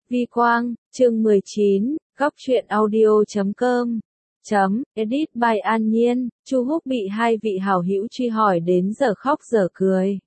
Vi Quang, chương 19, góc truyện audio.com. Edit by An Nhiên. Chu Húc bị hai vị hảo hữu truy hỏi đến giờ khóc giờ cười.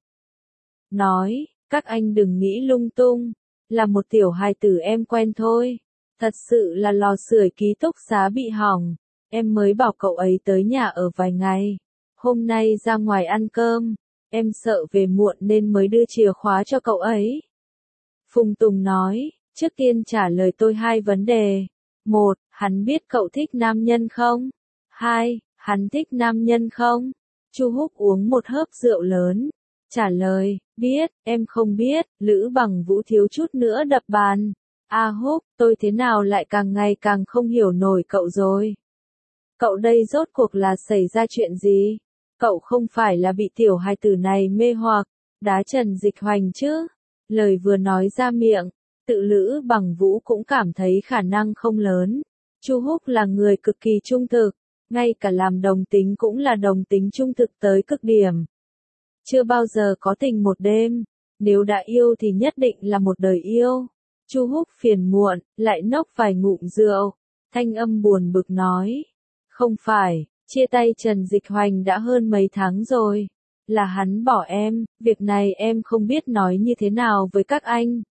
Nói, các anh đừng nghĩ lung tung, là một tiểu hài tử em quen thôi. Thật sự là lò sưởi ký túc xá bị hỏng, em mới bảo cậu ấy tới nhà ở vài ngày. Hôm nay ra ngoài ăn cơm, em sợ về muộn nên mới đưa chìa khóa cho cậu ấy. Phùng Tùng nói, trước tiên trả lời tôi hai vấn đề. 1. Hắn biết cậu thích nam nhân không? 2. Hắn thích nam nhân không? Chu Húc uống một hớp rượu lớn. Trả lời, biết, em không biết. Lữ Bằng Vũ thiếu chút nữa đập bàn. Húc, tôi thế nào lại càng ngày càng không hiểu nổi cậu rồi. Cậu đây rốt cuộc là xảy ra chuyện gì? Cậu không phải là bị tiểu hài tử này mê hoặc, đá Trần Dịch Hoành chứ? Lời vừa nói ra miệng, tự Lữ Bằng Vũ cũng cảm thấy khả năng không lớn. Chu Húc là người cực kỳ trung thực, ngay cả làm đồng tính cũng là đồng tính trung thực tới cực điểm. Chưa bao giờ có tình một đêm, nếu đã yêu thì nhất định là một đời yêu. Chu Húc phiền muộn, lại nốc vài ngụm rượu, thanh âm buồn bực nói. Không phải, chia tay Trần Dịch Hoành đã hơn mấy tháng rồi. Là hắn bỏ em, việc này em không biết nói như thế nào với các anh.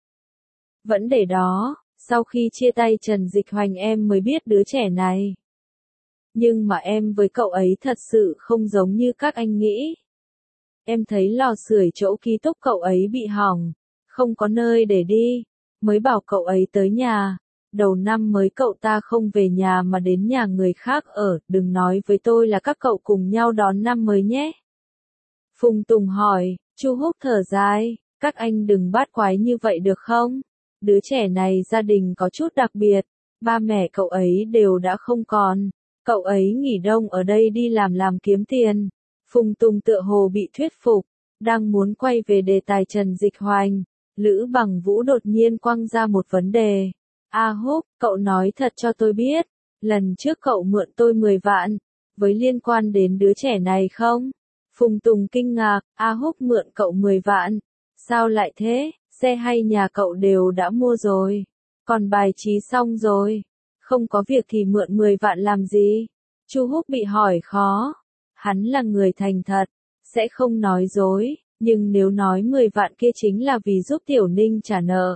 Vẫn để đó, sau khi chia tay Trần Dịch Hoành em mới biết đứa trẻ này. Nhưng mà em với cậu ấy thật sự không giống như các anh nghĩ. Em thấy lò sưởi chỗ ký túc cậu ấy bị hỏng, không có nơi để đi, mới bảo cậu ấy tới nhà. Đầu năm mới cậu ta không về nhà mà đến nhà người khác ở, đừng nói với tôi là các cậu cùng nhau đón năm mới nhé. Phùng Tùng hỏi, Chu Húc thở dài, các anh đừng bát quái như vậy được không? Đứa trẻ này gia đình có chút đặc biệt, ba mẹ cậu ấy đều đã không còn, cậu ấy nghỉ đông ở đây đi làm kiếm tiền. Phùng Tùng tựa hồ bị thuyết phục, đang muốn quay về đề tài Trần Dịch Hoành, Lữ Bằng Vũ đột nhiên quăng ra một vấn đề. Húc, cậu nói thật cho tôi biết, lần trước cậu mượn tôi 10 vạn, với liên quan đến đứa trẻ này không? Phùng Tùng kinh ngạc, Húc mượn cậu 10 vạn, sao lại thế, xe hay nhà cậu đều đã mua rồi, còn bài trí xong rồi, không có việc thì mượn 10 vạn làm gì? Chu Húc bị hỏi khó, hắn là người thành thật, sẽ không nói dối, nhưng nếu nói 10 vạn kia chính là vì giúp Tiểu Ninh trả nợ,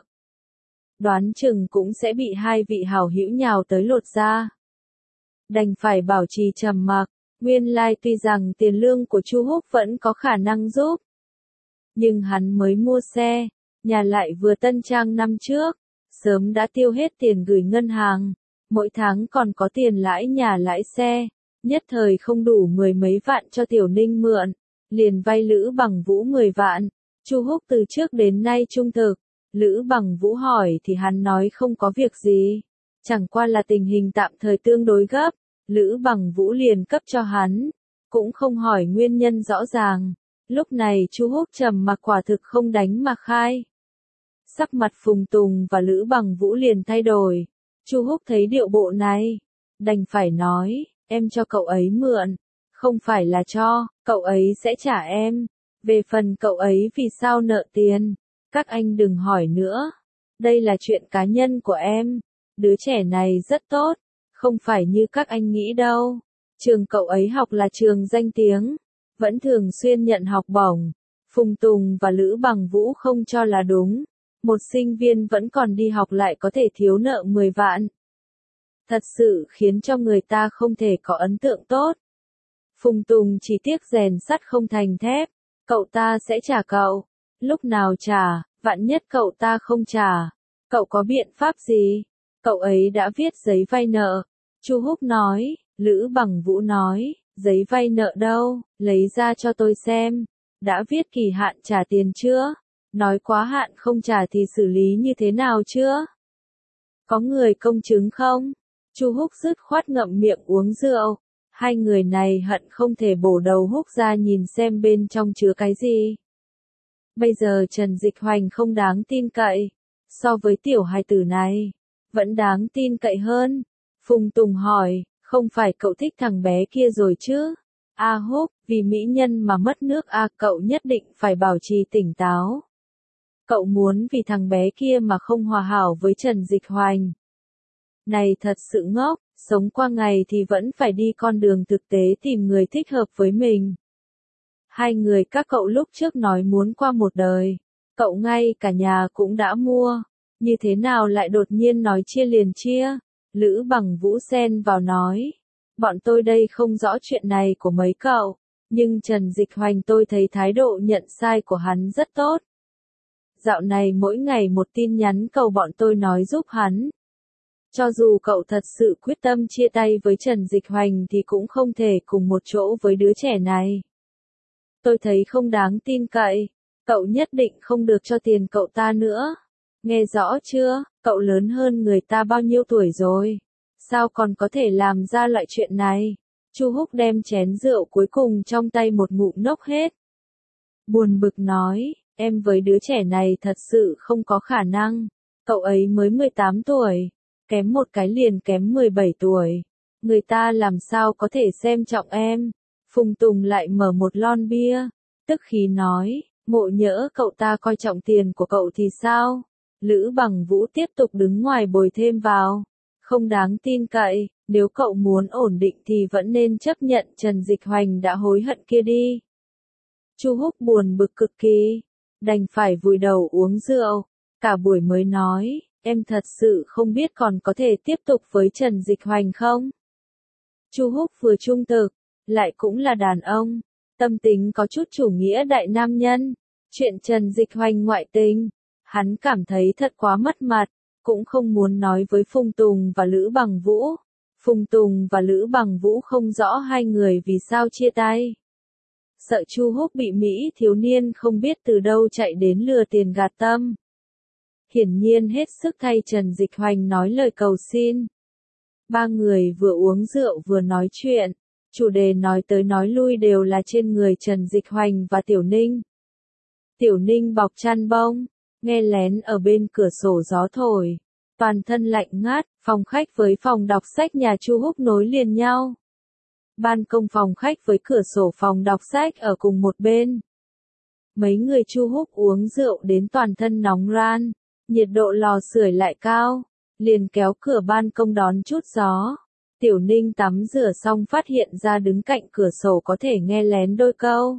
đoán chừng cũng sẽ bị hai vị hảo hữu nhào tới lột da. Đành phải bảo trì trầm mặc. Nguyên lai tuy rằng tiền lương của Chu Húc vẫn có khả năng giúp, nhưng hắn mới mua xe, nhà lại vừa tân trang năm trước, sớm đã tiêu hết tiền gửi ngân hàng, mỗi tháng còn có tiền lãi nhà lãi xe, nhất thời không đủ 10 mấy vạn cho Tiểu Ninh mượn, liền vay Lữ Bằng Vũ 10 vạn. Chu Húc từ trước đến nay trung thực, Lữ Bằng Vũ hỏi thì hắn nói không có việc gì, chẳng qua là tình hình tạm thời tương đối gấp. Lữ Bằng Vũ liền cấp cho hắn, cũng không hỏi nguyên nhân rõ ràng. Lúc này Chu Húc trầm mặc quả thực không đánh mà khai. Sắc mặt Phùng Tùng và Lữ Bằng Vũ liền thay đổi. Chu Húc thấy điệu bộ này, đành phải nói, em cho cậu ấy mượn, không phải là cho, cậu ấy sẽ trả em. Về phần cậu ấy vì sao nợ tiền, các anh đừng hỏi nữa. Đây là chuyện cá nhân của em. Đứa trẻ này rất tốt. Không phải như các anh nghĩ đâu. Trường cậu ấy học là trường danh tiếng, vẫn thường xuyên nhận học bổng. Phùng Tùng và Lữ Bằng Vũ không cho là đúng. Một sinh viên vẫn còn đi học lại có thể thiếu nợ 10 vạn. Thật sự khiến cho người ta không thể có ấn tượng tốt. Phùng Tùng chỉ tiếc rèn sắt không thành thép. Cậu ta sẽ trả cậu. Lúc nào trả, vạn nhất cậu ta không trả. Cậu có biện pháp gì? Cậu ấy đã viết giấy vay nợ. Chu Húc nói, Lữ Bằng Vũ nói, giấy vay nợ đâu, lấy ra cho tôi xem, đã viết kỳ hạn trả tiền chưa? Nói quá hạn không trả thì xử lý như thế nào chưa? Có người công chứng không? Chu Húc dứt khoát ngậm miệng uống rượu, hai người này hận không thể bổ đầu Húc ra nhìn xem bên trong chứa cái gì. Bây giờ Trần Dịch Hoành không đáng tin cậy, so với tiểu hài tử này, vẫn đáng tin cậy hơn. Phùng Tùng hỏi, không phải cậu thích thằng bé kia rồi chứ? Húc, vì mỹ nhân mà mất nước cậu nhất định phải bảo trì tỉnh táo. Cậu muốn vì thằng bé kia mà không hòa hảo với Trần Dịch Hoành. Này thật sự ngốc, sống qua ngày thì vẫn phải đi con đường thực tế tìm người thích hợp với mình. Hai người các cậu lúc trước nói muốn qua một đời, cậu ngay cả nhà cũng đã mua, như thế nào lại đột nhiên nói chia liền chia? Lữ Bằng Vũ xen vào nói, bọn tôi đây không rõ chuyện này của mấy cậu, nhưng Trần Dịch Hoành tôi thấy thái độ nhận sai của hắn rất tốt. Dạo này mỗi ngày một tin nhắn cầu bọn tôi nói giúp hắn. Cho dù cậu thật sự quyết tâm chia tay với Trần Dịch Hoành thì cũng không thể cùng một chỗ với đứa trẻ này. Tôi thấy không đáng tin cậy, cậu nhất định không được cho tiền cậu ta nữa. Nghe rõ chưa, cậu lớn hơn người ta bao nhiêu tuổi rồi, sao còn có thể làm ra loại chuyện này? Chu Húc đem chén rượu cuối cùng trong tay một ngụm nốc hết. Buồn bực nói, em với đứa trẻ này thật sự không có khả năng, cậu ấy mới 18 tuổi, kém một cái liền kém 17 tuổi, người ta làm sao có thể xem trọng em? Phùng Tùng lại mở một lon bia, tức khí nói, ngộ nhỡ cậu ta coi trọng tiền của cậu thì sao? Lữ Bằng Vũ tiếp tục đứng ngoài bồi thêm vào, không đáng tin cậy, nếu cậu muốn ổn định thì vẫn nên chấp nhận Trần Dịch Hoành đã hối hận kia đi. Chu Húc buồn bực cực kỳ, đành phải vùi đầu uống rượu, cả buổi mới nói, em thật sự không biết còn có thể tiếp tục với Trần Dịch Hoành không? Chu Húc vừa trung thực, lại cũng là đàn ông, tâm tính có chút chủ nghĩa đại nam nhân, chuyện Trần Dịch Hoành ngoại tình, hắn cảm thấy thật quá mất mặt, cũng không muốn nói với Phùng Tùng và Lữ Bằng Vũ. Phùng Tùng và Lữ Bằng Vũ không rõ hai người vì sao chia tay. Sợ Chu Húc bị Mỹ thiếu niên không biết từ đâu chạy đến lừa tiền gạt tâm. Hiển nhiên hết sức thay Trần Dịch Hoành nói lời cầu xin. Ba người vừa uống rượu vừa nói chuyện, chủ đề nói tới nói lui đều là trên người Trần Dịch Hoành và Tiểu Ninh. Tiểu Ninh bọc chăn bông, nghe lén ở bên cửa sổ gió thổi, toàn thân lạnh ngát, phòng khách với phòng đọc sách nhà Chu Húc nối liền nhau. Ban công phòng khách với cửa sổ phòng đọc sách ở cùng một bên. Mấy người Chu Húc uống rượu đến toàn thân nóng ran, nhiệt độ lò sưởi lại cao, liền kéo cửa ban công đón chút gió. Tiểu Ninh tắm rửa xong phát hiện ra đứng cạnh cửa sổ có thể nghe lén đôi câu.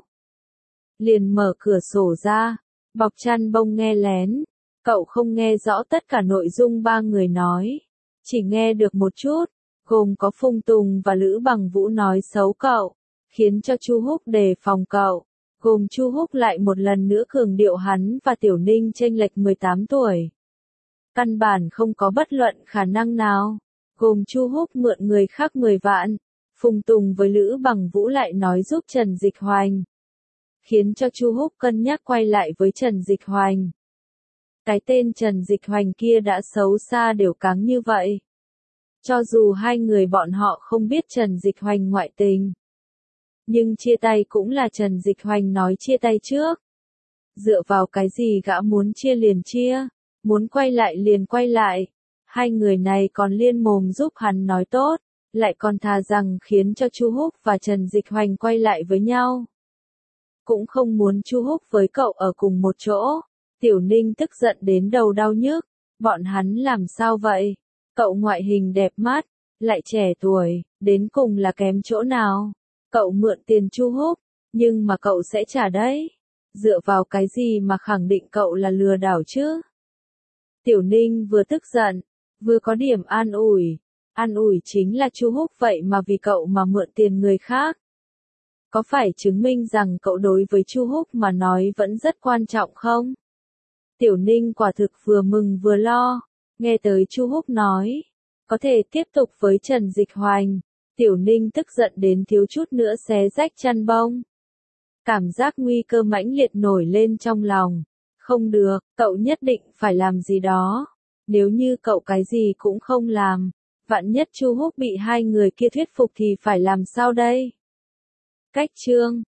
Liền mở cửa sổ ra, bọc chăn bông nghe lén. Cậu không nghe rõ tất cả nội dung ba người nói, chỉ nghe được một chút, gồm có Phùng Tùng và Lữ Bằng Vũ nói xấu cậu, khiến cho Chu Húc đề phòng cậu, gồm Chu Húc lại một lần nữa cường điệu hắn và Tiểu Ninh chênh lệch 18 tuổi. Căn bản không có bất luận khả năng nào, gồm Chu Húc mượn người khác 10 vạn, Phùng Tùng với Lữ Bằng Vũ lại nói giúp Trần Dịch Hoành, khiến cho Chu Húc cân nhắc quay lại với Trần Dịch Hoành. Cái tên Trần Dịch Hoành kia đã xấu xa đều cáng như vậy. Cho dù hai người bọn họ không biết Trần Dịch Hoành ngoại tình, nhưng chia tay cũng là Trần Dịch Hoành nói chia tay trước. Dựa vào cái gì gã muốn chia liền chia, muốn quay lại liền quay lại. Hai người này còn liên mồm giúp hắn nói tốt, lại còn thà rằng khiến cho Chu Húc và Trần Dịch Hoành quay lại với nhau. Cũng không muốn Chu Húc với cậu ở cùng một chỗ. Tiểu Ninh tức giận đến đầu đau nhức, bọn hắn làm sao vậy? Cậu ngoại hình đẹp mắt, lại trẻ tuổi, đến cùng là kém chỗ nào? Cậu mượn tiền Chu Húc, nhưng mà cậu sẽ trả đấy. Dựa vào cái gì mà khẳng định cậu là lừa đảo chứ? Tiểu Ninh vừa tức giận, vừa có điểm an ủi. An ủi chính là Chu Húc vậy mà vì cậu mà mượn tiền người khác. Có phải chứng minh rằng cậu đối với Chu Húc mà nói vẫn rất quan trọng không? Tiểu Ninh quả thực vừa mừng vừa lo, nghe tới Chu Húc nói, có thể tiếp tục với Trần Dịch Hoành. Tiểu Ninh tức giận đến thiếu chút nữa xé rách chăn bông. Cảm giác nguy cơ mãnh liệt nổi lên trong lòng. Không được, cậu nhất định phải làm gì đó. Nếu như cậu cái gì cũng không làm, vạn nhất Chu Húc bị hai người kia thuyết phục thì phải làm sao đây? Cách chương